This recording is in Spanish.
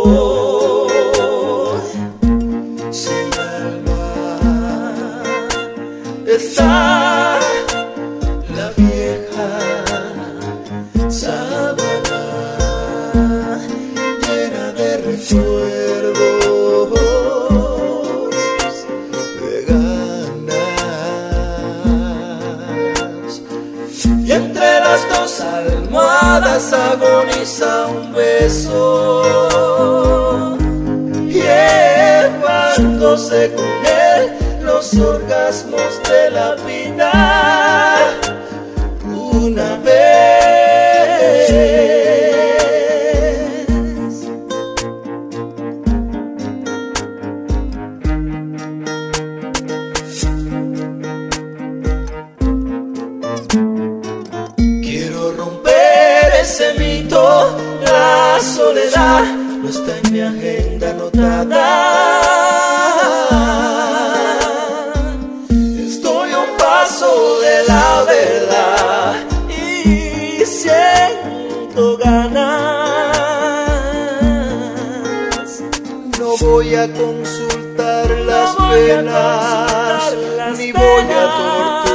Sin alma está la vieja sábana llena de recuerdos de ganas, y entre las dos almohadas agoniza un beso, llevándose con él los orgasmos de la vida una vez. Quiero romper ese mito, la soledad no está en mi agenda anotada. Estoy a un paso de la verdad y siento ganas. No voy a consultar las penas, ni voy a torturar